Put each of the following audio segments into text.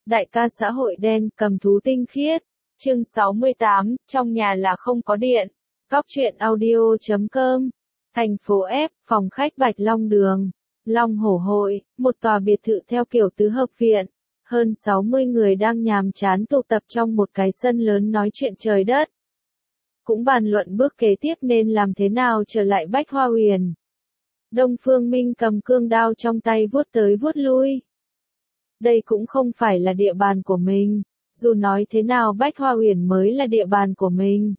Đại ca xã hội đen cầm thú tinh khiết. Chương 68, trong nhà là không có điện. Góc truyện audio.com. Thành phố F, phòng khách Bạch Long Đường. Long Hổ Hội, một tòa biệt thự theo kiểu tứ hợp viện. Hơn 60 người đang nhàm chán tụ tập trong một cái sân lớn nói chuyện trời đất. Cũng bàn luận bước kế tiếp nên làm thế nào trở lại Bách Hoa Huyền. Đông Phương Minh cầm cương đao trong tay vuốt tới vuốt lui. Đây cũng không phải là địa bàn của mình, dù nói thế nào Bách Hoa Huyền mới là địa bàn của mình.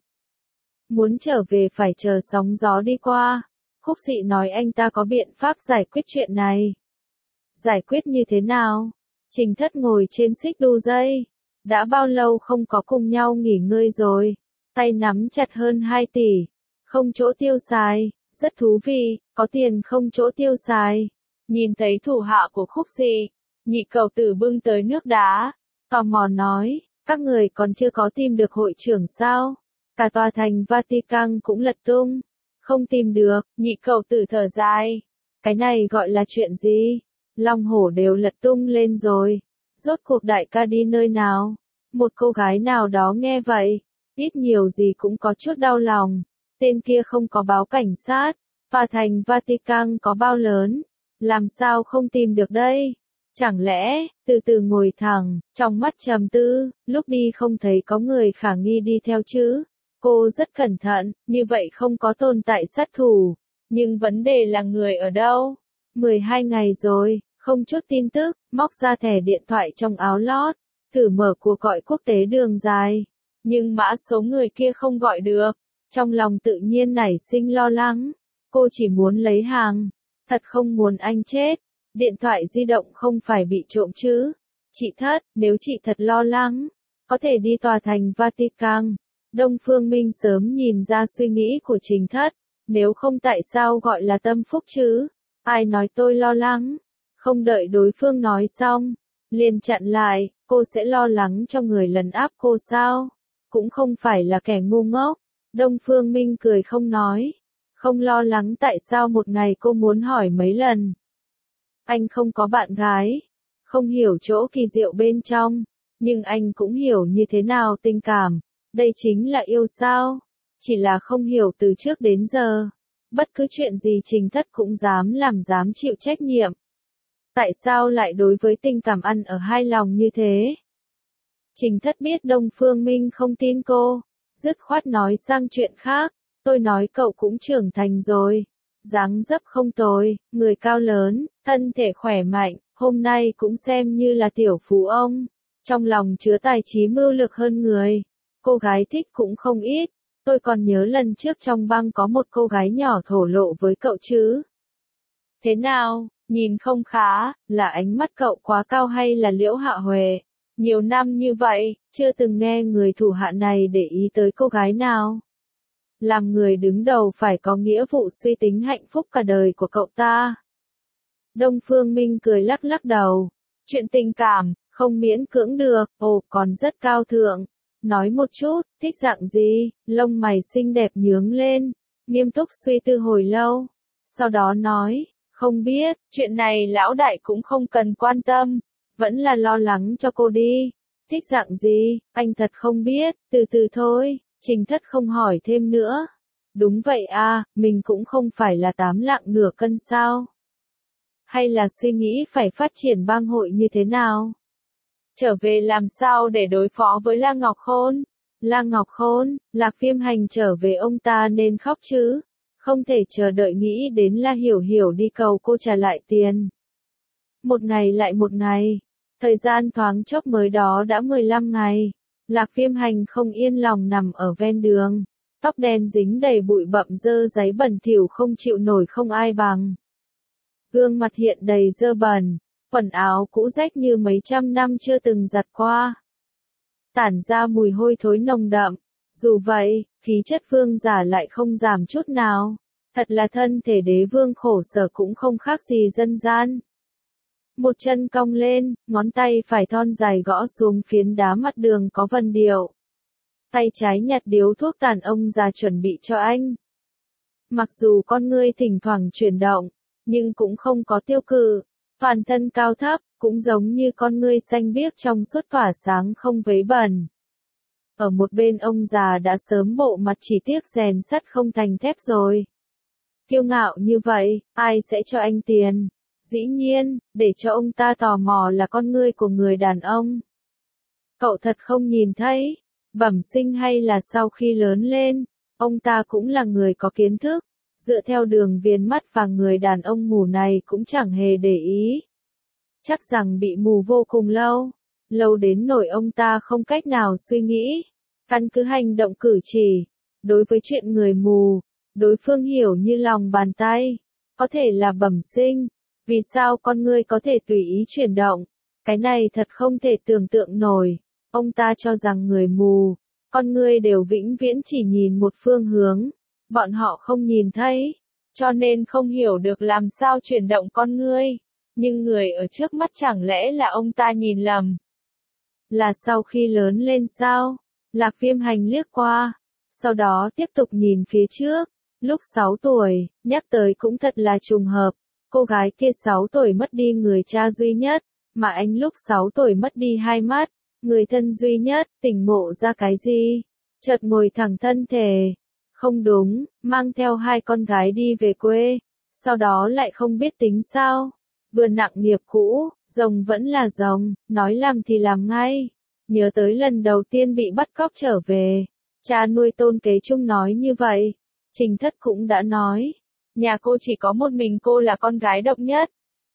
Muốn trở về phải chờ sóng gió đi qua. Khúc Dị nói anh ta có biện pháp giải quyết chuyện này. Giải quyết như thế nào? Trình Thất ngồi trên xích đu dây. Đã bao lâu không có cùng nhau nghỉ ngơi rồi. Tay nắm chặt hơn 2 tỷ. Không chỗ tiêu xài. Rất thú vị, có tiền không chỗ tiêu xài. Nhìn thấy thủ hạ của Khúc Dị, Nhị Cầu Tử bưng tới nước đá. Tò mò nói, các người còn chưa có tìm được hội trưởng sao? Cả tòa thành Vatican cũng lật tung. Không tìm được, Nhị Cầu Tử thở dài. Cái này gọi là chuyện gì? Long hổ đều lật tung lên rồi. Rốt cuộc đại ca đi nơi nào? Một cô gái nào đó nghe vậy, ít nhiều gì cũng có chút đau lòng. Tên kia không có báo cảnh sát. Và thành Vatican có bao lớn? Làm sao không tìm được đây? Chẳng lẽ, từ từ ngồi thẳng, trong mắt trầm tư, lúc đi không thấy có người khả nghi đi theo chứ? Cô rất cẩn thận, như vậy không có tồn tại sát thủ. Nhưng vấn đề là người ở đâu? 12 ngày rồi, không chút tin tức, móc ra thẻ điện thoại trong áo lót, thử mở cuộc gọi quốc tế đường dài. Nhưng mã số người kia không gọi được. Trong lòng tự nhiên nảy sinh lo lắng. Cô chỉ muốn lấy hàng. Thật không muốn anh chết. Điện thoại di động không phải bị trộm chứ. Chị Thất, nếu chị thật lo lắng, có thể đi tòa thành Vatican. Đông Phương Minh sớm nhìn ra suy nghĩ của Trình Thất. Nếu không tại sao gọi là tâm phúc chứ? Ai nói tôi lo lắng? Không đợi đối phương nói xong, liền chặn lại, cô sẽ lo lắng cho người lấn áp cô sao? Cũng không phải là kẻ ngu ngốc. Đông Phương Minh cười không nói. Không lo lắng tại sao một ngày cô muốn hỏi mấy lần. Anh không có bạn gái. Không hiểu chỗ kỳ diệu bên trong. Nhưng anh cũng hiểu như thế nào tình cảm. Đây chính là yêu sao. Chỉ là không hiểu từ trước đến giờ. Bất cứ chuyện gì Trình Thất cũng dám làm dám chịu trách nhiệm. Tại sao lại đối với tình cảm ăn ở hai lòng như thế? Trình Thất biết Đông Phương Minh không tin cô. Dứt khoát nói sang chuyện khác. Tôi nói cậu cũng trưởng thành rồi. Dáng dấp không tồi, người cao lớn, thân thể khỏe mạnh, hôm nay cũng xem như là tiểu phú ông. Trong lòng chứa tài trí mưu lược hơn người. Cô gái thích cũng không ít. Tôi còn nhớ lần trước trong băng có một cô gái nhỏ thổ lộ với cậu chứ. Thế nào, nhìn không khá, là ánh mắt cậu quá cao hay là Liễu Hạ Huệ? Nhiều năm như vậy, chưa từng nghe người thủ hạ này để ý tới cô gái nào. Làm người đứng đầu phải có nghĩa vụ suy tính hạnh phúc cả đời của cậu ta. Đông Phương Minh cười lắc lắc đầu. Chuyện tình cảm, không miễn cưỡng được, ồ còn rất cao thượng. Nói một chút, thích dạng gì, lông mày xinh đẹp nhướng lên. Nghiêm túc suy tư hồi lâu. Sau đó nói, không biết, chuyện này lão đại cũng không cần quan tâm. Vẫn là lo lắng cho cô đi. Thích dạng gì, anh thật không biết, từ từ thôi. Trình Thất không hỏi thêm nữa. Đúng vậy à, mình cũng không phải là 8 lạng nửa cân sao? Hay là suy nghĩ phải phát triển bang hội như thế nào? Trở về làm sao để đối phó với La Ngọc Khôn? La Ngọc Khôn, Lạc Viêm Hành trở về ông ta nên khóc chứ? Không thể chờ đợi nghĩ đến La Hiểu Hiểu đi cầu cô trả lại tiền. Một ngày lại một ngày. Thời gian thoáng chốc mới đó đã 15 ngày. Lạc Viêm Hành không yên lòng nằm ở ven đường. Tóc đen dính đầy bụi bặm dơ giấy bẩn thỉu không chịu nổi không ai bằng. Gương mặt hiện đầy dơ bẩn. Quần áo cũ rách như mấy trăm năm chưa từng giặt qua. Tản ra mùi hôi thối nồng đậm. Dù vậy, khí chất vương giả lại không giảm chút nào. Thật là thân thể đế vương khổ sở cũng không khác gì dân gian. Một chân cong lên, ngón tay phải thon dài gõ xuống phiến đá mặt đường có vân điệu. Tay trái nhặt điếu thuốc tàn ông già chuẩn bị cho anh. Mặc dù con ngươi thỉnh thoảng chuyển động, nhưng cũng không có tiêu cự. Toàn thân cao thấp, cũng giống như con ngươi xanh biếc trong suốt tỏa sáng không vấy bẩn. Ở một bên ông già đã sớm bộ mặt chỉ tiếc rèn sắt không thành thép rồi. Kiêu ngạo như vậy, ai sẽ cho anh tiền? Dĩ nhiên, để cho ông ta tò mò là con ngươi của người đàn ông. Cậu thật không nhìn thấy, bẩm sinh hay là sau khi lớn lên, ông ta cũng là người có kiến thức, dựa theo đường viền mắt và người đàn ông mù này cũng chẳng hề để ý. Chắc rằng bị mù vô cùng lâu, lâu đến nỗi ông ta không cách nào suy nghĩ, căn cứ hành động cử chỉ. Đối với chuyện người mù, đối phương hiểu như lòng bàn tay, có thể là bẩm sinh, vì sao con ngươi có thể tùy ý chuyển động, cái này thật không thể tưởng tượng nổi. Ông ta cho rằng người mù, con ngươi đều vĩnh viễn chỉ nhìn một phương hướng, bọn họ không nhìn thấy, cho nên không hiểu được làm sao chuyển động con ngươi. Nhưng người ở trước mắt chẳng lẽ là ông ta nhìn lầm? Là sau khi lớn lên sao? Lạc Viêm Hành liếc qua, sau đó tiếp tục nhìn phía trước. Lúc 6 tuổi, nhắc tới cũng thật là trùng hợp, cô gái kia 6 tuổi mất đi người cha duy nhất, mà anh lúc 6 tuổi mất đi hai mắt, người thân duy nhất, tỉnh ngộ ra cái gì? Chợt ngồi thẳng thân thể. Không đúng, mang theo hai con gái đi về quê, sau đó lại không biết tính sao. Vừa nặng nghiệp cũ, rồng vẫn là rồng, nói làm thì làm ngay. Nhớ tới lần đầu tiên bị bắt cóc trở về, cha nuôi Tôn Kế Trung nói như vậy. Trình Thất cũng đã nói, nhà cô chỉ có một mình cô là con gái độc nhất.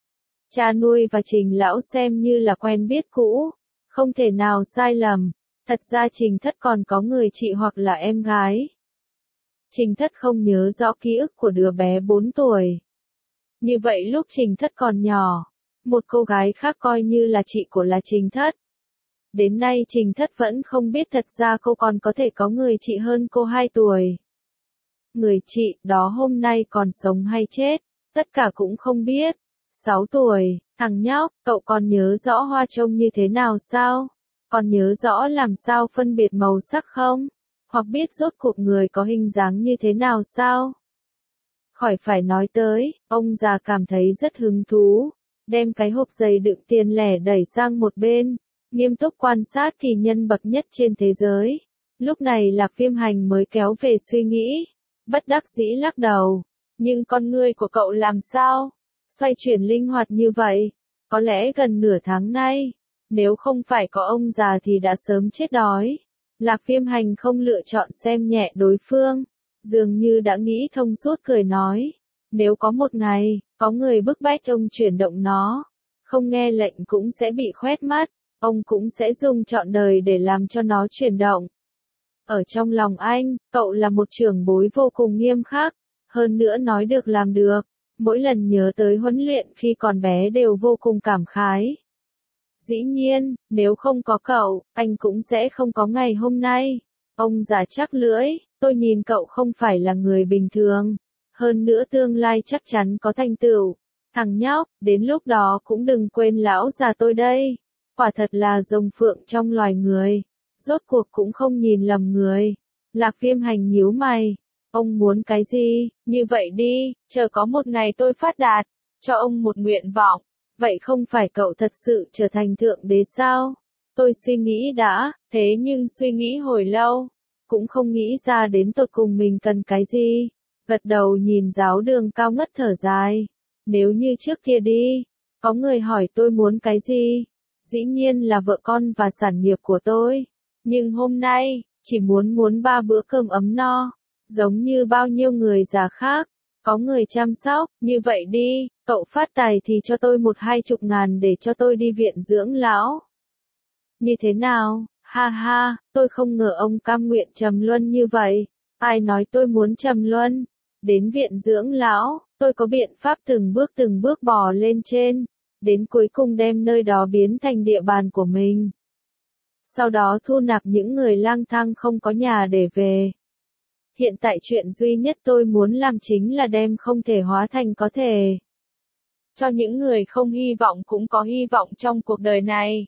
Cha nuôi và Trình Lão xem như là quen biết cũ, không thể nào sai lầm. Thật ra Trình Thất còn có người chị hoặc là em gái. Trình Thất không nhớ rõ ký ức của đứa bé 4 tuổi. Như vậy lúc Trình Thất còn nhỏ, một cô gái khác coi như là chị của là Trình Thất. Đến nay Trình Thất vẫn không biết thật ra cô còn có thể có người chị hơn cô 2 tuổi. Người chị đó hôm nay còn sống hay chết, tất cả cũng không biết. 6 tuổi, thằng nhóc, cậu còn nhớ rõ hoa trông như thế nào sao? Còn nhớ rõ làm sao phân biệt màu sắc không? Hoặc biết rốt cuộc người có hình dáng như thế nào sao? Khỏi phải nói tới, ông già cảm thấy rất hứng thú, đem cái hộp giày đựng tiền lẻ đẩy sang một bên, nghiêm túc quan sát kỳ nhân bậc nhất trên thế giới. Lúc này Lạc Viêm Hành mới kéo về suy nghĩ, bất đắc dĩ lắc đầu. Nhưng con ngươi của cậu làm sao? Xoay chuyển linh hoạt như vậy, có lẽ gần nửa tháng nay, nếu không phải có ông già thì đã sớm chết đói. Lạc Viêm Hành không lựa chọn xem nhẹ đối phương, dường như đã nghĩ thông suốt cười nói, nếu có một ngày, có người bức bách ông chuyển động nó, không nghe lệnh cũng sẽ bị khoét mắt, ông cũng sẽ dùng trọn đời để làm cho nó chuyển động. Ở trong lòng anh, cậu là một trưởng bối vô cùng nghiêm khắc, hơn nữa nói được làm được, mỗi lần nhớ tới huấn luyện khi còn bé đều vô cùng cảm khái. Dĩ nhiên, nếu không có cậu, anh cũng sẽ không có ngày hôm nay. Ông già chắc lưỡi, tôi nhìn cậu không phải là người bình thường. Hơn nữa tương lai chắc chắn có thành tựu. Thằng nhóc, đến lúc đó cũng đừng quên lão già tôi đây. Quả thật là rồng phượng trong loài người. Rốt cuộc cũng không nhìn lầm người. Lạc Viêm Hành nhíu mày. Ông muốn cái gì? Như vậy đi, chờ có một ngày tôi phát đạt, cho ông một nguyện vọng. Vậy không phải cậu thật sự trở thành thượng đế sao? Tôi suy nghĩ đã, thế nhưng suy nghĩ hồi lâu, cũng không nghĩ ra đến tột cùng mình cần cái gì. Gật đầu nhìn giáo đường cao ngất thở dài. Nếu như trước kia đi, có người hỏi tôi muốn cái gì? Dĩ nhiên là vợ con và sản nghiệp của tôi. Nhưng hôm nay, chỉ muốn 3 bữa cơm ấm no, giống như bao nhiêu người già khác. Có người chăm sóc, như vậy đi, cậu phát tài thì cho tôi 1-20 ngàn để cho tôi đi viện dưỡng lão. Như thế nào? Ha ha, tôi không ngờ ông cam nguyện trầm luân như vậy. Ai nói tôi muốn trầm luân? Đến viện dưỡng lão, tôi có biện pháp từng bước bò lên trên, đến cuối cùng đem nơi đó biến thành địa bàn của mình. Sau đó thu nạp những người lang thang không có nhà để về. Hiện tại chuyện duy nhất tôi muốn làm chính là đem không thể hóa thành có thể. Cho những người không hy vọng cũng có hy vọng trong cuộc đời này.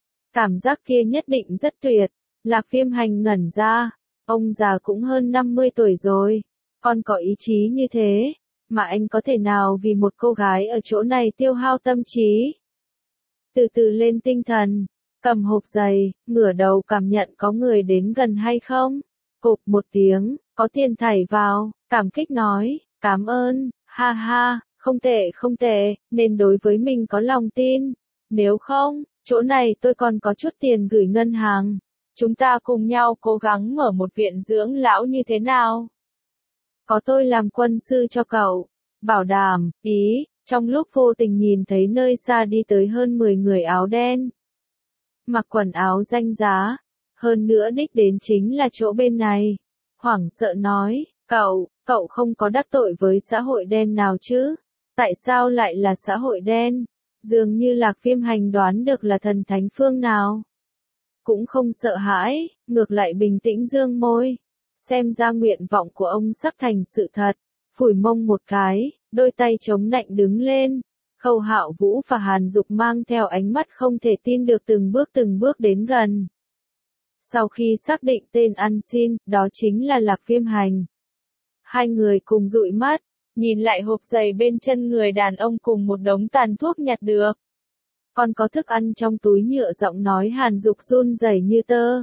Cảm giác kia nhất định rất tuyệt. Lạc Viêm Hành ngẩn ra. Ông già cũng hơn 50 tuổi rồi. Còn có ý chí như thế. Mà anh có thể nào vì một cô gái ở chỗ này tiêu hao tâm trí? từ từ lên tinh thần, cầm hộp giày, ngửa đầu cảm nhận có người đến gần hay không. Cộp một tiếng, có tiền thảy vào, cảm kích nói, cảm ơn, ha ha, không tệ, nên đối với mình có lòng tin. Nếu không, chỗ này tôi còn có chút tiền gửi ngân hàng. Chúng ta cùng nhau cố gắng mở một viện dưỡng lão như thế nào? Có tôi làm quân sư cho cậu. Bảo đảm, ý, trong lúc vô tình nhìn thấy nơi xa đi tới hơn 10 người áo đen. Mặc quần áo danh giá, hơn nữa đích đến chính là chỗ bên này. Hoảng sợ nói, cậu không có đắc tội với xã hội đen nào chứ? Tại sao lại là xã hội đen? Dường như Lạc Viêm Hành đoán được là thần thánh phương nào. Cũng không sợ hãi, ngược lại bình tĩnh dương môi. Xem ra nguyện vọng của ông sắp thành sự thật. Phủi mông một cái, đôi tay chống nạnh đứng lên. Khâu Hạo Vũ và Hàn Dục mang theo ánh mắt không thể tin được từng bước đến gần. Sau khi xác định tên ăn xin, đó chính là Lạc Viêm Hành. Hai người cùng dụi mắt, nhìn lại hộp giày bên chân người đàn ông cùng một đống tàn thuốc nhặt được. Còn có thức ăn trong túi nhựa, giọng nói Hàn Dục run rẩy như tơ.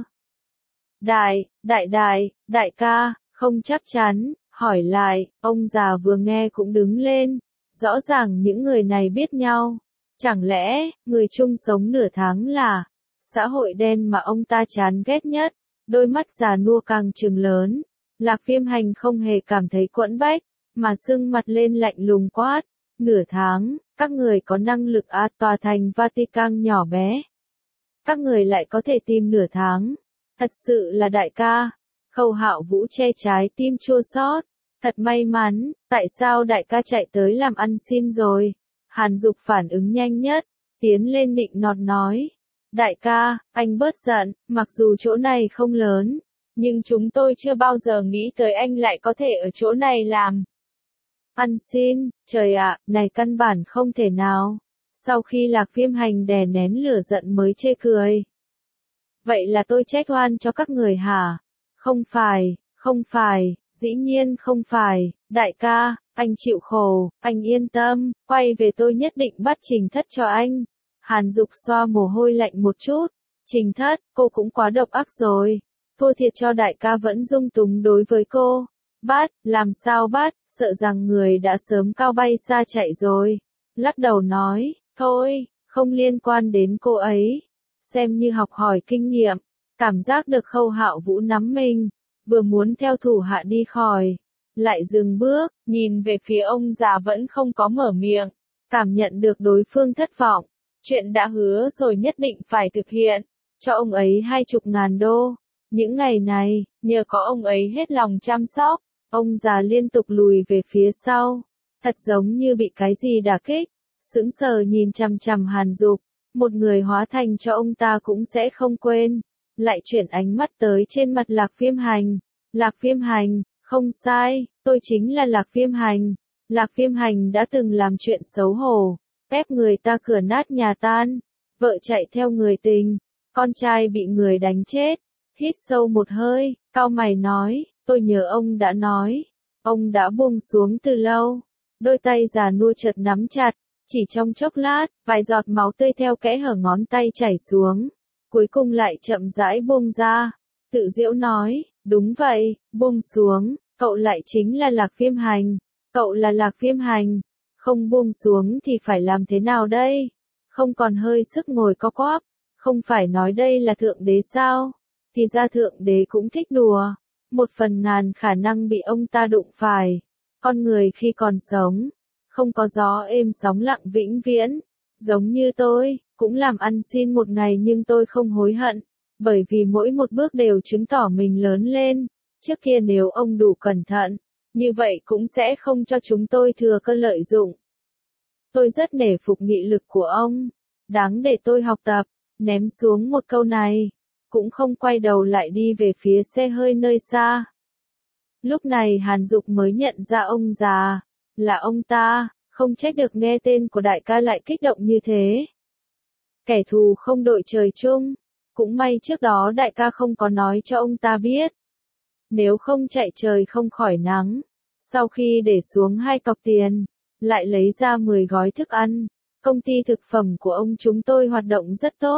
Đại ca, không chắc chắn, hỏi lại, ông già vừa nghe cũng đứng lên. Rõ ràng những người này biết nhau. Chẳng lẽ, người chung sống nửa tháng là xã hội đen mà ông ta chán ghét nhất? Đôi mắt già nua càng trừng lớn. Lạc Viêm Hành không hề cảm thấy quẫn bách, mà sưng mặt lên lạnh lùng quát. Nửa tháng, các người có năng lực tòa thành Vatican nhỏ bé. Các người lại có thể tìm nửa tháng. Thật sự là đại ca. Khâu Hạo Vũ che trái tim chua xót. Thật may mắn, tại sao đại ca chạy tới làm ăn xin rồi? Hàn Dục phản ứng nhanh nhất, tiến lên nịnh nọt nói. Đại ca, anh bớt giận, mặc dù chỗ này không lớn, nhưng chúng tôi chưa bao giờ nghĩ tới anh lại có thể ở chỗ này làm ăn xin, trời ạ, này căn bản không thể nào. Sau khi Lạc Viêm Hành đè nén lửa giận mới chê cười. Vậy là tôi trách oan cho các người hả? Không phải, dĩ nhiên không phải, đại ca, anh chịu khổ, anh yên tâm, quay về tôi nhất định bắt Trình Thất cho anh. Hàn Dục xoa mồ hôi lạnh một chút. Trình Thất, cô cũng quá độc ác rồi. Thua thiệt cho đại ca vẫn dung túng đối với cô. Bắt, làm sao bắt, sợ rằng người đã sớm cao bay xa chạy rồi. Lắc đầu nói, thôi, không liên quan đến cô ấy. Xem như học hỏi kinh nghiệm. Cảm giác được Khâu Hạo Vũ nắm mình, vừa muốn theo thủ hạ đi khỏi. Lại dừng bước, nhìn về phía ông già vẫn không có mở miệng. Cảm nhận được đối phương thất vọng. Chuyện đã hứa rồi nhất định phải thực hiện. Cho ông ấy 20.000 đô. Những ngày này, nhờ có ông ấy hết lòng chăm sóc, ông già liên tục lùi về phía sau. Thật giống như bị cái gì đả kích. Sững sờ nhìn chằm chằm Hàn Dục. Một người hóa thành cho ông ta cũng sẽ không quên. Lại chuyển ánh mắt tới trên mặt Lạc Viêm Hành. Lạc Viêm Hành, không sai, tôi chính là Lạc Viêm Hành. Lạc Viêm Hành đã từng làm chuyện xấu hổ, ép người ta cửa nát nhà tan, vợ chạy theo người tình, con trai bị người đánh chết. Hít sâu một hơi, cau mày nói, tôi nhớ ông đã nói, ông đã buông xuống từ lâu. Đôi tay già nua chợt nắm chặt, chỉ trong chốc lát, vài giọt máu tươi theo kẽ hở ngón tay chảy xuống, cuối cùng lại chậm rãi buông ra. Tự giễu nói, đúng vậy, buông xuống, cậu lại chính là Lạc Viêm Hành, cậu là Lạc Viêm Hành, không buông xuống thì phải làm thế nào đây? Không còn hơi sức ngồi co quắp, không phải nói đây là thượng đế sao? Thì ra thượng đế cũng thích đùa, 1/1000 khả năng bị ông ta đụng phải. Con người khi còn sống, không có gió êm sóng lặng vĩnh viễn, giống như tôi, cũng làm ăn xin một ngày nhưng tôi không hối hận. Bởi vì mỗi một bước đều chứng tỏ mình lớn lên. Trước kia nếu ông đủ cẩn thận, như vậy cũng sẽ không cho chúng tôi thừa cơ lợi dụng. Tôi rất nể phục nghị lực của ông, đáng để tôi học tập. Ném xuống một câu này, cũng không quay đầu lại đi về phía xe hơi nơi xa. Lúc này Hàn Dục mới nhận ra ông già, là ông ta, không trách được nghe tên của đại ca lại kích động như thế. Kẻ thù không đội trời chung. Cũng may trước đó đại ca không có nói cho ông ta biết. Nếu không chạy trời không khỏi nắng. Sau khi để xuống 2 cọc tiền, lại lấy ra 10 gói thức ăn, Công ty thực phẩm của ông chúng tôi hoạt động rất tốt.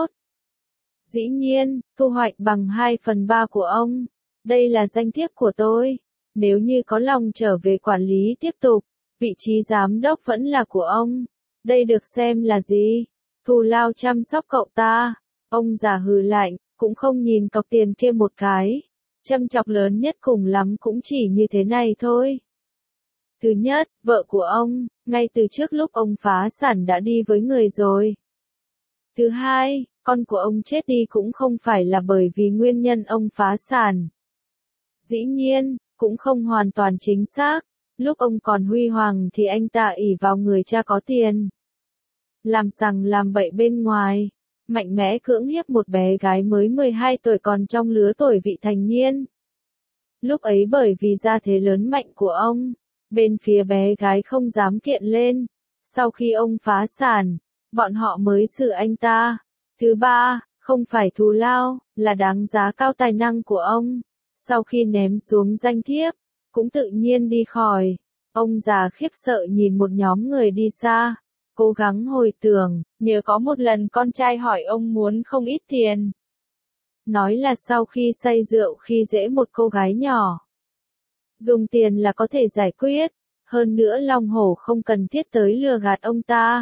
Dĩ nhiên, thu hoạch bằng 2/3 của ông. Đây là danh thiếp của tôi. Nếu như có lòng trở về quản lý tiếp tục, vị trí giám đốc vẫn là của ông. Đây được xem là gì? Thù lao chăm sóc cậu ta. Ông già hừ lạnh, cũng không nhìn cọc tiền kia một cái. Châm chọc lớn nhất cùng lắm cũng chỉ như thế này thôi. Thứ nhất, vợ của ông, ngay từ trước lúc ông phá sản đã đi với người rồi. Thứ hai, con của ông chết đi cũng không phải là bởi vì nguyên nhân ông phá sản. Dĩ nhiên, cũng không hoàn toàn chính xác. Lúc ông còn huy hoàng thì anh ta ỷ vào người cha có tiền. Làm sằng làm bậy bên ngoài. Mạnh mẽ cưỡng hiếp một bé gái mới 12 tuổi còn trong lứa tuổi vị thành niên. Lúc ấy bởi vì gia thế lớn mạnh của ông, bên phía bé gái không dám kiện lên. Sau khi ông phá sản, bọn họ mới xử anh ta. Thứ ba, không phải thù lao, là đáng giá cao tài năng của ông. Sau khi ném xuống danh thiếp, cũng tự nhiên đi khỏi. Ông già khiếp sợ nhìn một nhóm người đi xa, cố gắng hồi tưởng, nhớ có một lần con trai hỏi ông muốn không ít tiền. Nói là sau khi say rượu khi dễ một cô gái nhỏ. Dùng tiền là có thể giải quyết, hơn nữa Long Hổ không cần thiết tới lừa gạt ông ta.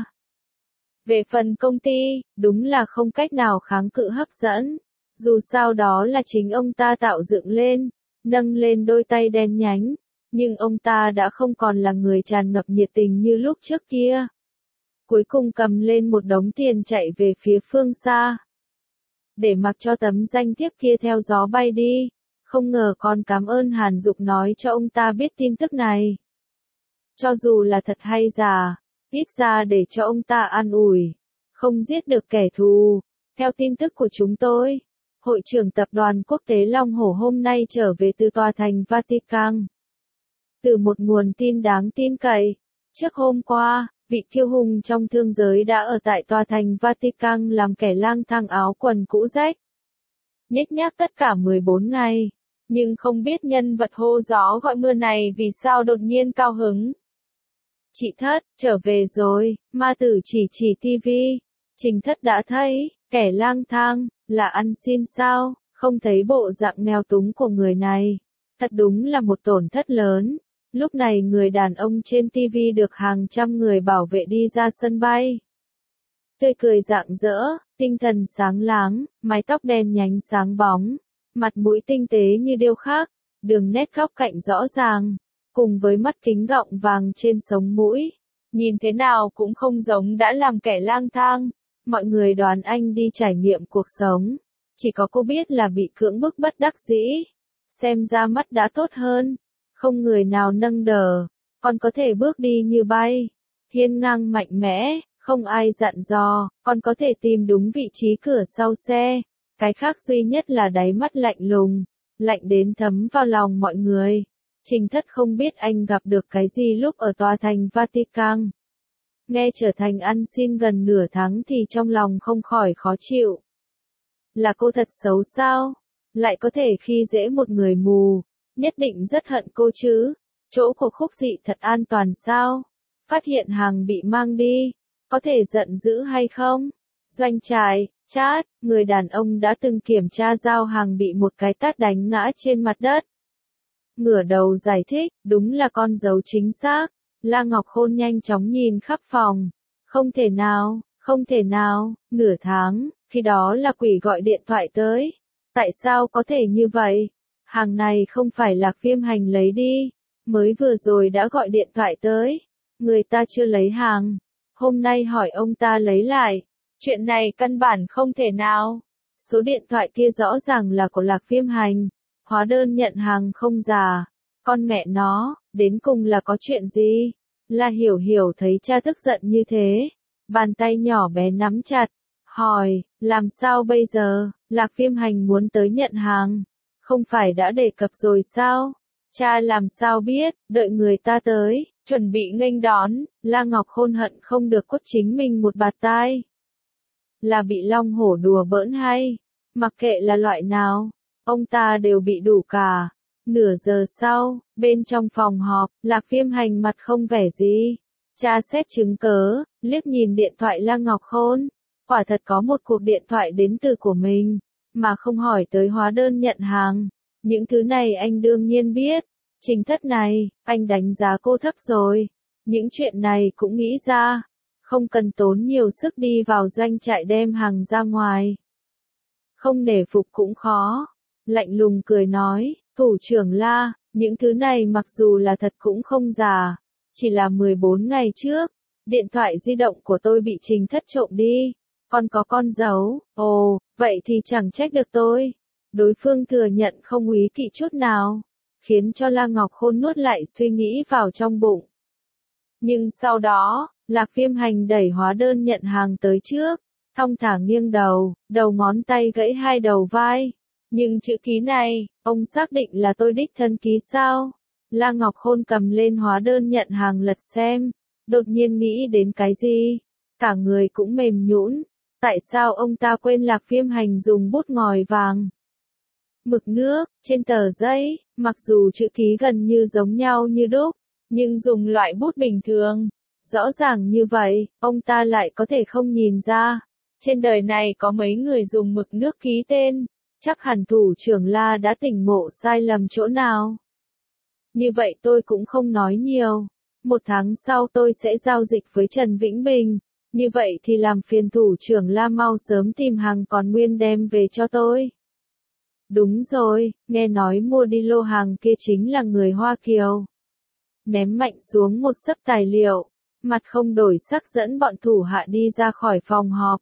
Về phần công ty, đúng là không cách nào kháng cự hấp dẫn. Dù sao đó là chính ông ta tạo dựng lên, nâng lên đôi tay đen nhánh. Nhưng ông ta đã không còn là người tràn ngập nhiệt tình như lúc trước kia. Cuối cùng cầm lên một đống tiền chạy về phía phương xa. Để mặc cho tấm danh thiếp kia theo gió bay đi. Không ngờ còn cảm ơn Hàn Dục nói cho ông ta biết tin tức này. Cho dù là thật hay giả, ít ra để cho ông ta an ủi. Không giết được kẻ thù. Theo tin tức của chúng tôi, Hội trưởng Tập đoàn Quốc tế Long Hổ hôm nay trở về từ tòa thành Vatican. Từ một nguồn tin đáng tin cậy, trước hôm qua, vị kiêu hùng trong thương giới đã ở tại tòa thành Vatican làm kẻ lang thang áo quần cũ rách. Nhếch nhác tất cả 14 ngày, nhưng không biết nhân vật hô gió gọi mưa này vì sao đột nhiên cao hứng. Chị Thất, trở về rồi, ma tử chỉ tivi. Trình Thất đã thấy, kẻ lang thang, là ăn xin sao, không thấy bộ dạng nghèo túng của người này. Thật đúng là một tổn thất lớn. Lúc này người đàn ông trên TV được hàng trăm người bảo vệ đi ra sân bay. Tươi cười rạng rỡ, tinh thần sáng láng, mái tóc đen nhánh sáng bóng, mặt mũi tinh tế như điêu khắc, đường nét góc cạnh rõ ràng, cùng với mắt kính gọng vàng trên sống mũi. Nhìn thế nào cũng không giống đã làm kẻ lang thang. Mọi người đoán anh đi trải nghiệm cuộc sống. Chỉ có cô biết là bị cưỡng bức bất đắc dĩ. Xem ra mắt đã tốt hơn. Không người nào nâng đỡ, con có thể bước đi như bay, hiên ngang mạnh mẽ, không ai dặn dò, con có thể tìm đúng vị trí cửa sau xe. Cái khác duy nhất là đáy mắt lạnh lùng, lạnh đến thấm vào lòng mọi người. Trình Thất không biết anh gặp được cái gì lúc ở tòa thành Vatican. Nghe trở thành ăn xin gần nửa tháng thì trong lòng không khỏi khó chịu. Là cô thật xấu sao? Lại có thể khi dễ một người mù. Nhất định rất hận cô chứ. Chỗ của Khúc Dị thật an toàn sao? Phát hiện hàng bị mang đi, có thể giận dữ hay không? Doanh trại, chat, người đàn ông đã từng kiểm tra giao hàng bị một cái tát đánh ngã trên mặt đất. Ngửa đầu giải thích, đúng là con dấu chính xác. La Ngọc Khôn nhanh chóng nhìn khắp phòng. Không thể nào, nửa tháng, khi đó là quỷ gọi điện thoại tới. Tại sao có thể như vậy? Hàng này không phải Lạc Viêm Hành lấy đi, mới vừa rồi đã gọi điện thoại tới. Người ta chưa lấy hàng. Hôm nay hỏi ông ta lấy lại. Chuyện này căn bản không thể nào. Số điện thoại kia rõ ràng là của Lạc Viêm Hành. Hóa đơn nhận hàng không giả. Con mẹ nó, đến cùng là có chuyện gì? La Hiểu Hiểu thấy cha tức giận như thế. Bàn tay nhỏ bé nắm chặt. Hỏi, làm sao bây giờ? Lạc Viêm Hành muốn tới nhận hàng. Không phải đã đề cập rồi sao? Cha làm sao biết, đợi người ta tới, chuẩn bị nghênh đón. La Ngọc Khôn hận không được quất chính mình một bạt tai. Là bị Long Hổ đùa bỡn hay? Mặc kệ là loại nào, ông ta đều bị đủ cả. Nửa giờ sau, bên trong phòng họp, Lạc Viêm Hành mặt không vẻ gì. Tra xét chứng cớ, liếc nhìn điện thoại La Ngọc Khôn. Quả thật có một cuộc điện thoại đến từ của mình, mà không hỏi tới hóa đơn nhận hàng. Những thứ này anh đương nhiên biết. Trình Thất này, anh đánh giá cô thấp rồi. Những chuyện này cũng nghĩ ra. Không cần tốn nhiều sức đi vào doanh trại đem hàng ra ngoài. Không nể phục cũng khó. Lạnh lùng cười nói, thủ trưởng La, những thứ này mặc dù là thật cũng không giả. Chỉ là 14 ngày trước, điện thoại di động của tôi bị Trình Thất trộm đi. Còn có con dấu, ồ, vậy thì chẳng trách được tôi. Đối phương thừa nhận không úy kỵ chút nào, khiến cho La Ngọc Khôn nuốt lại suy nghĩ vào trong bụng. Nhưng sau đó, Lạc Phiêm Hành đẩy hóa đơn nhận hàng tới trước, thong thả nghiêng đầu, đầu ngón tay gãy hai đầu vai. Nhưng chữ ký này, ông xác định là tôi đích thân ký sao? La Ngọc Khôn cầm lên hóa đơn nhận hàng lật xem, đột nhiên nghĩ đến cái gì? Cả người cũng mềm nhũn. Tại sao ông ta quên Lạc Phiêm Hành dùng bút ngòi vàng? Mực nước, trên tờ giấy, mặc dù chữ ký gần như giống nhau như đúc, nhưng dùng loại bút bình thường. Rõ ràng như vậy, ông ta lại có thể không nhìn ra. Trên đời này có mấy người dùng mực nước ký tên, chắc hẳn thủ trưởng La đã tỉnh ngộ sai lầm chỗ nào. Như vậy tôi cũng không nói nhiều. 1 tháng sau tôi sẽ giao dịch với Trần Vĩnh Bình. Như vậy thì làm phiền thủ trưởng La mau sớm tìm hàng còn nguyên đem về cho tôi. Đúng rồi, nghe nói mua đi lô hàng kia chính là người Hoa Kiều. Ném mạnh xuống một xấp tài liệu, mặt không đổi sắc dẫn bọn thủ hạ đi ra khỏi phòng họp.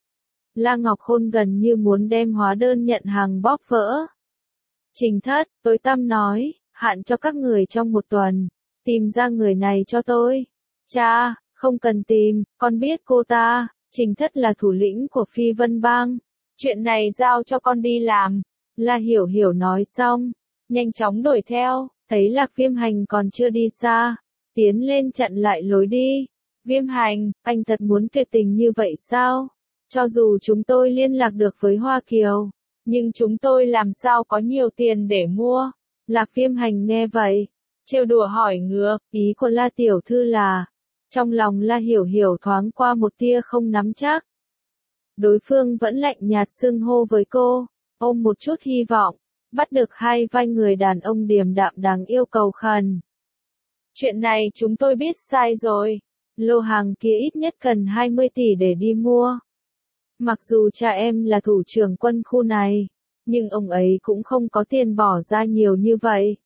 La Ngọc Khôn gần như muốn đem hóa đơn nhận hàng bóp vỡ. Trình Thất, tối tăm nói, hạn cho các người trong 1 tuần, tìm ra người này cho tôi. Cha, không cần tìm, con biết cô ta, Trình Thất là thủ lĩnh của Phi Vân Bang. Chuyện này giao cho con đi làm. La Hiểu Hiểu nói xong, nhanh chóng đuổi theo, thấy Lạc Phiêm Hành còn chưa đi xa, tiến lên chặn lại lối đi. Viêm Hành, anh thật muốn tuyệt tình như vậy sao? Cho dù chúng tôi liên lạc được với Hoa Kiều, nhưng chúng tôi làm sao có nhiều tiền để mua? Lạc Phiêm Hành nghe vậy, trêu đùa hỏi ngược, ý của La Tiểu Thư là, trong lòng La Hiểu Hiểu thoáng qua một tia không nắm chắc. Đối phương vẫn lạnh nhạt xưng hô với cô, ôm một chút hy vọng, bắt được hai vai người đàn ông điềm đạm đáng yêu cầu khẩn. Chuyện này chúng tôi biết sai rồi, lô hàng kia ít nhất cần 20 tỷ để đi mua. Mặc dù cha em là thủ trưởng quân khu này, nhưng ông ấy cũng không có tiền bỏ ra nhiều như vậy.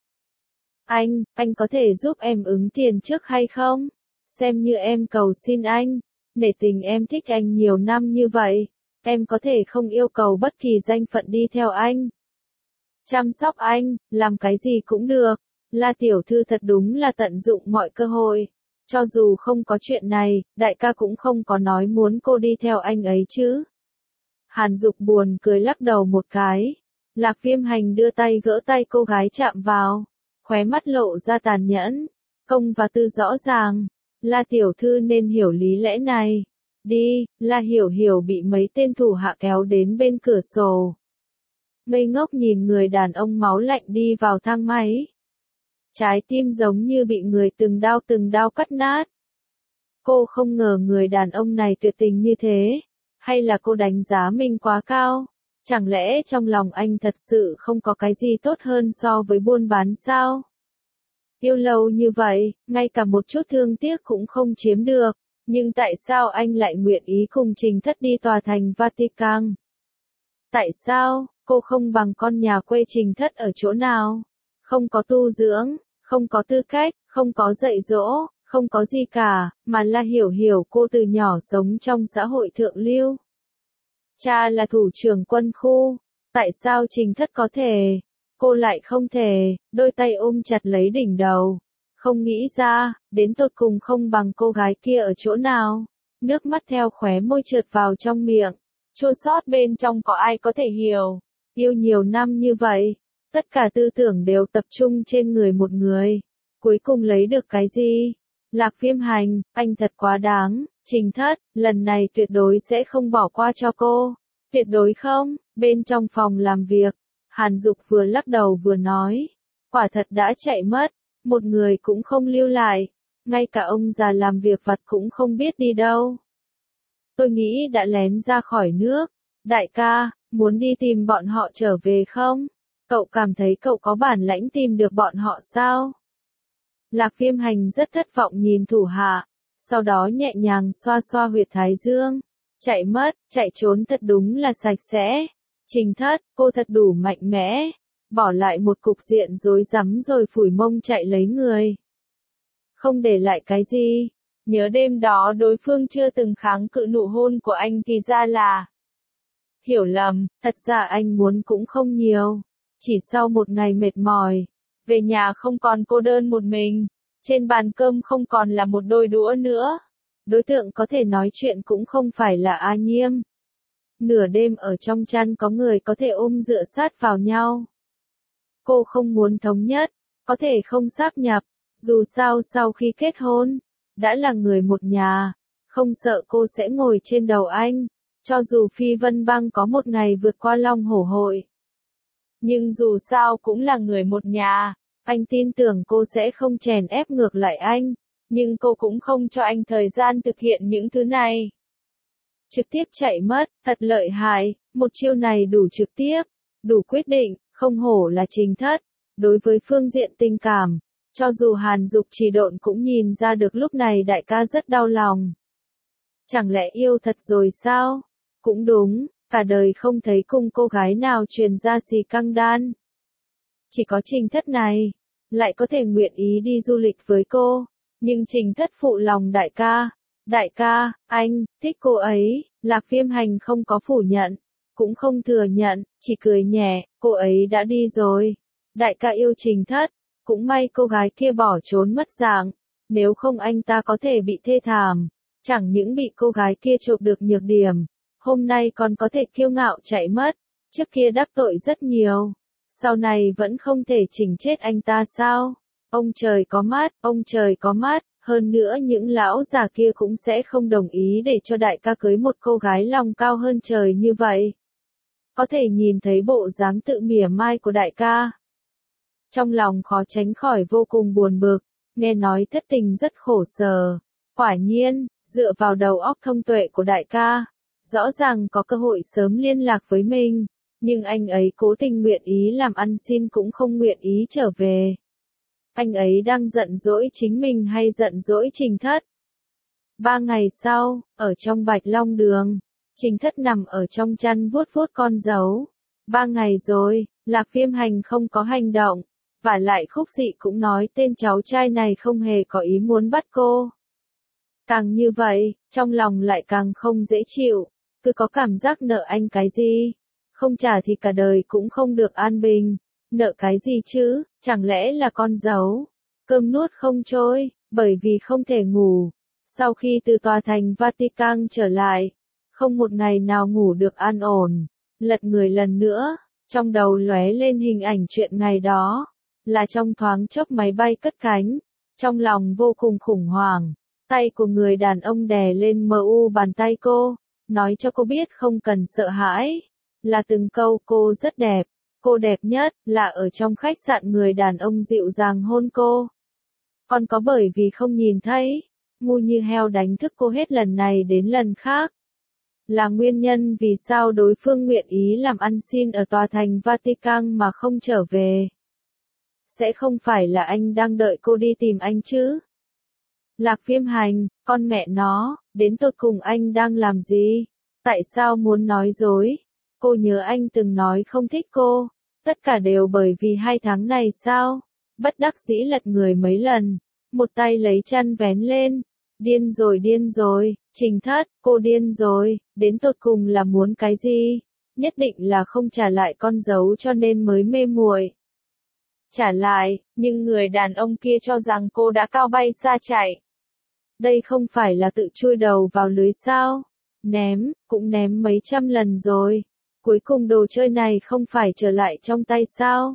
Anh có thể giúp em ứng tiền trước hay không? Xem như em cầu xin anh, nể tình em thích anh nhiều năm như vậy, em có thể không yêu cầu bất kỳ danh phận đi theo anh. Chăm sóc anh, làm cái gì cũng được. La Tiểu Thư thật đúng là tận dụng mọi cơ hội. Cho dù không có chuyện này, đại ca cũng không có nói muốn cô đi theo anh ấy chứ. Hàn Dục buồn cười lắc đầu một cái. Lạc Phiêm Hành đưa tay gỡ tay cô gái chạm vào, khóe mắt lộ ra tàn nhẫn, công và tư rõ ràng. La Tiểu Thư nên hiểu lý lẽ này. Đi, La Hiểu Hiểu bị mấy tên thủ hạ kéo đến bên cửa sổ. Ngây ngốc nhìn người đàn ông máu lạnh đi vào thang máy. Trái tim giống như bị người từng đao cắt nát. Cô không ngờ người đàn ông này tuyệt tình như thế. Hay là cô đánh giá mình quá cao? Chẳng lẽ trong lòng anh thật sự không có cái gì tốt hơn so với buôn bán sao? Yêu lâu như vậy, ngay cả một chút thương tiếc cũng không chiếm được. Nhưng tại sao anh lại nguyện ý cùng Trình Thất đi tòa thành Vatican? Tại sao, cô không bằng con nhà quê Trình Thất ở chỗ nào? Không có tu dưỡng, không có tư cách, không có dạy dỗ, không có gì cả, mà là hiểu cô từ nhỏ sống trong xã hội thượng lưu. Cha là thủ trưởng quân khu, tại sao Trình Thất có thể, cô lại không thể, đôi tay ôm chặt lấy đỉnh đầu. Không nghĩ ra, đến tột cùng không bằng cô gái kia ở chỗ nào. Nước mắt theo khóe môi trượt vào trong miệng. Chua xót bên trong có ai có thể hiểu. Yêu nhiều năm như vậy, tất cả tư tưởng đều tập trung trên người một người. Cuối cùng lấy được cái gì? Lạc Phiêm Hành, anh thật quá đáng. Trình Thất, lần này tuyệt đối sẽ không bỏ qua cho cô. Tuyệt đối không. Bên trong phòng làm việc, Hàn Dục vừa lắc đầu vừa nói. Quả thật đã chạy mất. Một người cũng không lưu lại. ngay cả ông già làm việc vặt cũng không biết đi đâu. Tôi nghĩ đã lén ra khỏi nước. Đại ca, muốn đi tìm bọn họ trở về không? Cậu cảm thấy cậu có bản lãnh tìm được bọn họ sao? Lạc Viêm Hành rất thất vọng nhìn thủ hạ, sau đó nhẹ nhàng xoa xoa huyệt thái dương. Chạy mất, chạy trốn thật đúng là sạch sẽ. Trình Thất, cô thật đủ mạnh mẽ. Bỏ lại một cục diện rối rắm rồi phủi mông chạy lấy người. Không để lại cái gì. Nhớ đêm đó đối phương chưa từng kháng cự nụ hôn của anh thì ra là hiểu lầm, thật ra anh muốn cũng không nhiều. Chỉ sau một ngày mệt mỏi, về nhà không còn cô đơn một mình, trên bàn cơm không còn là một đôi đũa nữa. Đối tượng có thể nói chuyện cũng không phải là A Nhiêm. Nửa đêm ở trong chăn có người có thể ôm dựa sát vào nhau. Cô không muốn thống nhất, có thể không sáp nhập, dù sao sau khi kết hôn, đã là người một nhà, không sợ cô sẽ ngồi trên đầu anh, cho dù Phi Vân Băng có một ngày vượt qua Long Hổ Hội. Nhưng dù sao cũng là người một nhà, anh tin tưởng cô sẽ không chèn ép ngược lại anh, nhưng cô cũng không cho anh thời gian thực hiện những thứ này. Trực tiếp chạy mất, thật lợi hại, một chiêu này đủ trực tiếp, đủ quyết định, không hổ là Trình Thất. Đối với phương diện tình cảm, cho dù Hàn Dục Trì độn cũng nhìn ra được lúc này đại ca rất đau lòng. Chẳng lẽ yêu thật rồi sao? Cũng đúng, cả đời không thấy cùng cô gái nào truyền ra xì căng đan. Chỉ có Trình Thất này, lại có thể nguyện ý đi du lịch với cô, nhưng Trình Thất phụ lòng đại ca. Đại ca, anh, thích cô ấy, Lạc Viêm Hành không có phủ nhận, cũng không thừa nhận, chỉ cười nhẹ, cô ấy đã đi rồi. Đại ca yêu Trình Thất, cũng may cô gái kia bỏ trốn mất dạng, nếu không anh ta có thể bị thê thảm, chẳng những bị cô gái kia chộp được nhược điểm, hôm nay còn có thể kiêu ngạo chạy mất, trước kia đắc tội rất nhiều, sau này vẫn không thể chỉnh chết anh ta sao? Ông trời có mắt, ông trời có mắt. Hơn nữa những lão già kia cũng sẽ không đồng ý để cho đại ca cưới một cô gái lòng cao hơn trời như vậy. Có thể nhìn thấy bộ dáng tự mỉa mai của đại ca. Trong lòng khó tránh khỏi vô cùng buồn bực, nghe nói thất tình rất khổ sở. Quả nhiên, dựa vào đầu óc thông tuệ của đại ca, rõ ràng có cơ hội sớm liên lạc với mình, nhưng anh ấy cố tình nguyện ý làm ăn xin cũng không nguyện ý trở về. Anh ấy đang giận dỗi chính mình hay giận dỗi Trình Thất? 3 ngày sau, ở trong Bạch Long Đường, Trình Thất nằm ở trong chăn vuốt vuốt con dấu. 3 ngày rồi, Lạc Viêm Hành không có hành động, và lại Khúc Dị cũng nói tên cháu trai này không hề có ý muốn bắt cô. Càng như vậy, trong lòng lại càng không dễ chịu, cứ có cảm giác nợ anh cái gì, không trả thì cả đời cũng không được an bình. Nợ cái gì chứ, chẳng lẽ là con dấu? Cơm nuốt không trôi, bởi vì không thể ngủ. Sau khi từ tòa thành Vatican trở lại, không một ngày nào ngủ được an ổn. Lật người lần nữa, trong đầu lóe lên hình ảnh chuyện ngày đó, là trong thoáng chốc máy bay cất cánh. Trong lòng vô cùng khủng hoảng, tay của người đàn ông đè lên bàn tay cô, nói cho cô biết không cần sợ hãi. Là từng câu cô rất đẹp. Cô đẹp nhất là ở trong khách sạn người đàn ông dịu dàng hôn cô. Còn có bởi vì không nhìn thấy, ngu như heo đánh thức cô hết lần này đến lần khác. Là nguyên nhân vì sao đối phương nguyện ý làm ăn xin ở tòa thành Vatican mà không trở về. Sẽ không phải là anh đang đợi cô đi tìm anh chứ? Lạc Viêm Hành, con mẹ nó, đến tột cùng anh đang làm gì? Tại sao muốn nói dối? Cô nhớ anh từng nói không thích cô, tất cả đều bởi vì 2 tháng này sao? Bất đắc dĩ lật người mấy lần, một tay lấy chăn vén lên. Điên rồi, Trình Thất, cô điên rồi, đến tột cùng là muốn cái gì? Nhất định là không trả lại con dấu cho nên mới mê muội. Trả lại, nhưng người đàn ông kia cho rằng cô đã cao bay xa chạy. Đây không phải là tự chui đầu vào lưới sao? Ném, cũng ném mấy trăm lần rồi. Cuối cùng đồ chơi này không phải trở lại trong tay sao?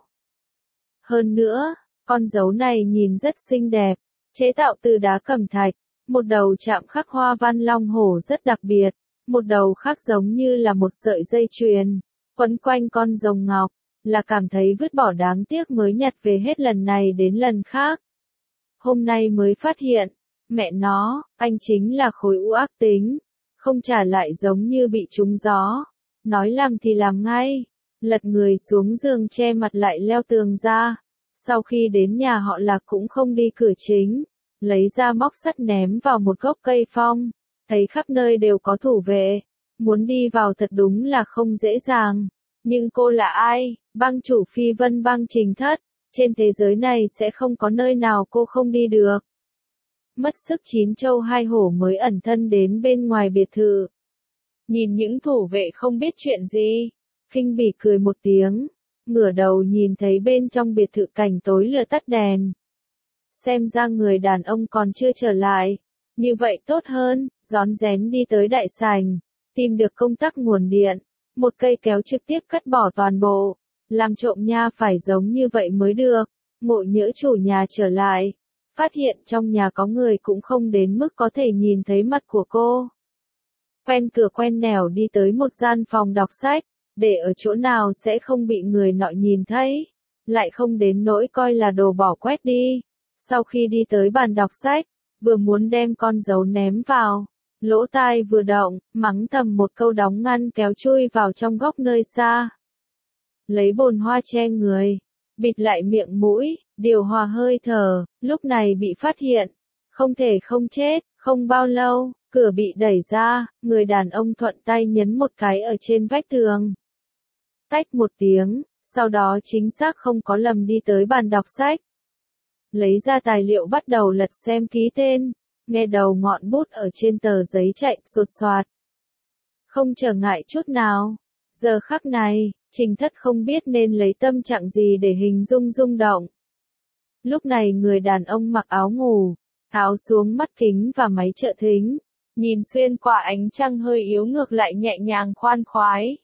Hơn nữa, con dấu này nhìn rất xinh đẹp, chế tạo từ đá cẩm thạch, một đầu chạm khắc hoa văn long hổ rất đặc biệt, một đầu khác giống như là một sợi dây chuyền, quấn quanh con rồng ngọc, là cảm thấy vứt bỏ đáng tiếc mới nhặt về hết lần này đến lần khác. hôm nay mới phát hiện, mẹ nó, anh chính là khối u ác tính, không trả lại giống như bị trúng gió, nói làm thì làm ngay, lật người xuống giường che mặt lại leo tường ra, sau khi đến nhà họ Lạc cũng không đi cửa chính, lấy ra móc sắt ném vào một gốc cây phong, thấy khắp nơi đều có thủ vệ, muốn đi vào thật đúng là không dễ dàng. Nhưng cô là ai? Bang chủ Phi Vân Bang Trình Thất, trên thế giới này sẽ không có nơi nào cô không đi được. Mất sức chín châu hai hổ mới ẩn thân đến bên ngoài biệt thự. Nhìn những thủ vệ không biết chuyện gì, khinh bỉ cười một tiếng, ngửa đầu nhìn thấy bên trong biệt thự cảnh tối lửa tắt đèn. Xem ra người đàn ông còn chưa trở lại, như vậy tốt hơn, rón rén đi tới đại sảnh, tìm được công tắc nguồn điện, một cây kéo trực tiếp cắt bỏ toàn bộ, làm trộm nha phải giống như vậy mới được, ngộ nhỡ chủ nhà trở lại, phát hiện trong nhà có người cũng không đến mức có thể nhìn thấy mặt của cô. Quen cửa quen nẻo đi tới một gian phòng đọc sách, để ở chỗ nào sẽ không bị người nọ nhìn thấy, lại không đến nỗi coi là đồ bỏ quét đi. Sau khi đi tới bàn đọc sách, vừa muốn đem con dấu ném vào, lỗ tai vừa động, mắng thầm một câu đóng ngăn kéo chui vào trong góc nơi xa. Lấy bồn hoa che người, bịt lại miệng mũi, điều hòa hơi thở, lúc này bị phát hiện. Không thể không chết, không bao lâu, cửa bị đẩy ra, người đàn ông thuận tay nhấn một cái ở trên vách tường. Tách một tiếng, sau đó chính xác không có lầm đi tới bàn đọc sách. Lấy ra tài liệu bắt đầu lật xem ký tên, nghe đầu ngọn bút ở trên tờ giấy chạy sột soạt. Không trở ngại chút nào. Giờ khắc này, Trình Thất không biết nên lấy tâm trạng gì để hình dung rung động. Lúc này người đàn ông mặc áo ngủ, tháo xuống mắt kính và máy trợ thính, nhìn xuyên qua ánh trăng hơi yếu ngược lại nhẹ nhàng khoan khoái.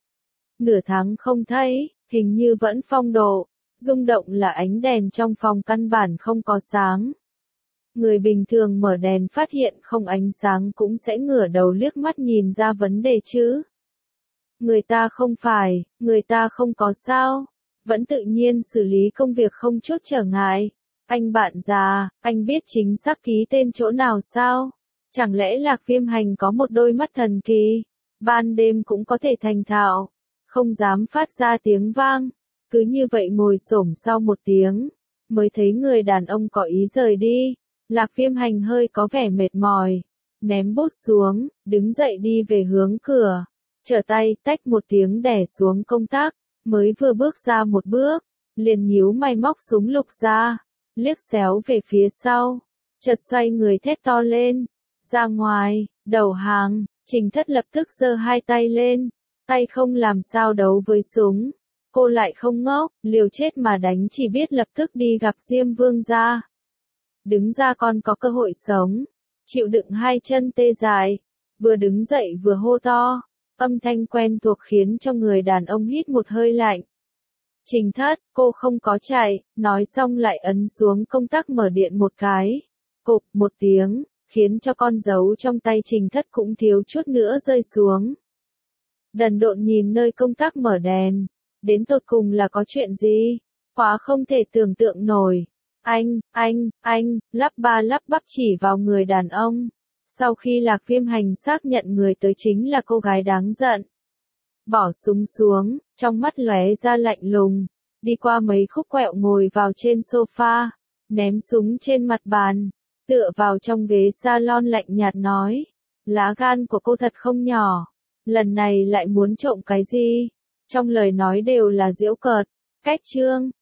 Nửa tháng không thấy, hình như vẫn phong độ, rung động là ánh đèn trong phòng căn bản không có sáng. Người bình thường mở đèn phát hiện không ánh sáng cũng sẽ ngửa đầu liếc mắt nhìn ra vấn đề chứ. Người ta không có sao, vẫn tự nhiên xử lý công việc không chút trở ngại. Anh bạn già, anh biết chính xác ký tên chỗ nào sao? Chẳng lẽ Lạc Viêm Hành có một đôi mắt thần kỳ, ban đêm cũng có thể thành thạo, không dám phát ra tiếng vang. Cứ như vậy ngồi xổm sau một tiếng, mới thấy người đàn ông có ý rời đi. Lạc Viêm Hành hơi có vẻ mệt mỏi, ném bút xuống, đứng dậy đi về hướng cửa, trở tay tách một tiếng đè xuống công tắc, mới vừa bước ra một bước, liền nhíu mày móc súng lục ra, liếc xéo về phía sau, chợt xoay người thét to lên, ra ngoài, đầu hàng. Trình Thất lập tức giơ hai tay lên, tay không làm sao đấu với súng. Cô lại không ngốc, liều chết mà đánh chỉ biết lập tức đi gặp Diêm Vương gia. Đứng ra còn có cơ hội sống, chịu đựng hai chân tê dại, vừa đứng dậy vừa hô to, âm thanh quen thuộc khiến cho người đàn ông hít một hơi lạnh. Trình Thất, cô không có chạy, nói xong lại ấn xuống công tắc mở điện một cái, cộp một tiếng, khiến cho con dấu trong tay Trình Thất cũng thiếu chút nữa rơi xuống. Đần độn nhìn nơi công tắc mở đèn, đến tột cùng là có chuyện gì, quá không thể tưởng tượng nổi. Anh, lắp ba lắp bắp chỉ vào người đàn ông. Sau khi Lạc Viêm Hành xác nhận người tới chính là cô gái đáng giận, bỏ súng xuống, trong mắt lóe ra lạnh lùng, đi qua mấy khúc quẹo ngồi vào trên sofa, ném súng trên mặt bàn, tựa vào trong ghế salon lạnh nhạt nói, lá gan của cô thật không nhỏ, lần này lại muốn trộm cái gì? Trong lời nói đều là giễu cợt. Cách chương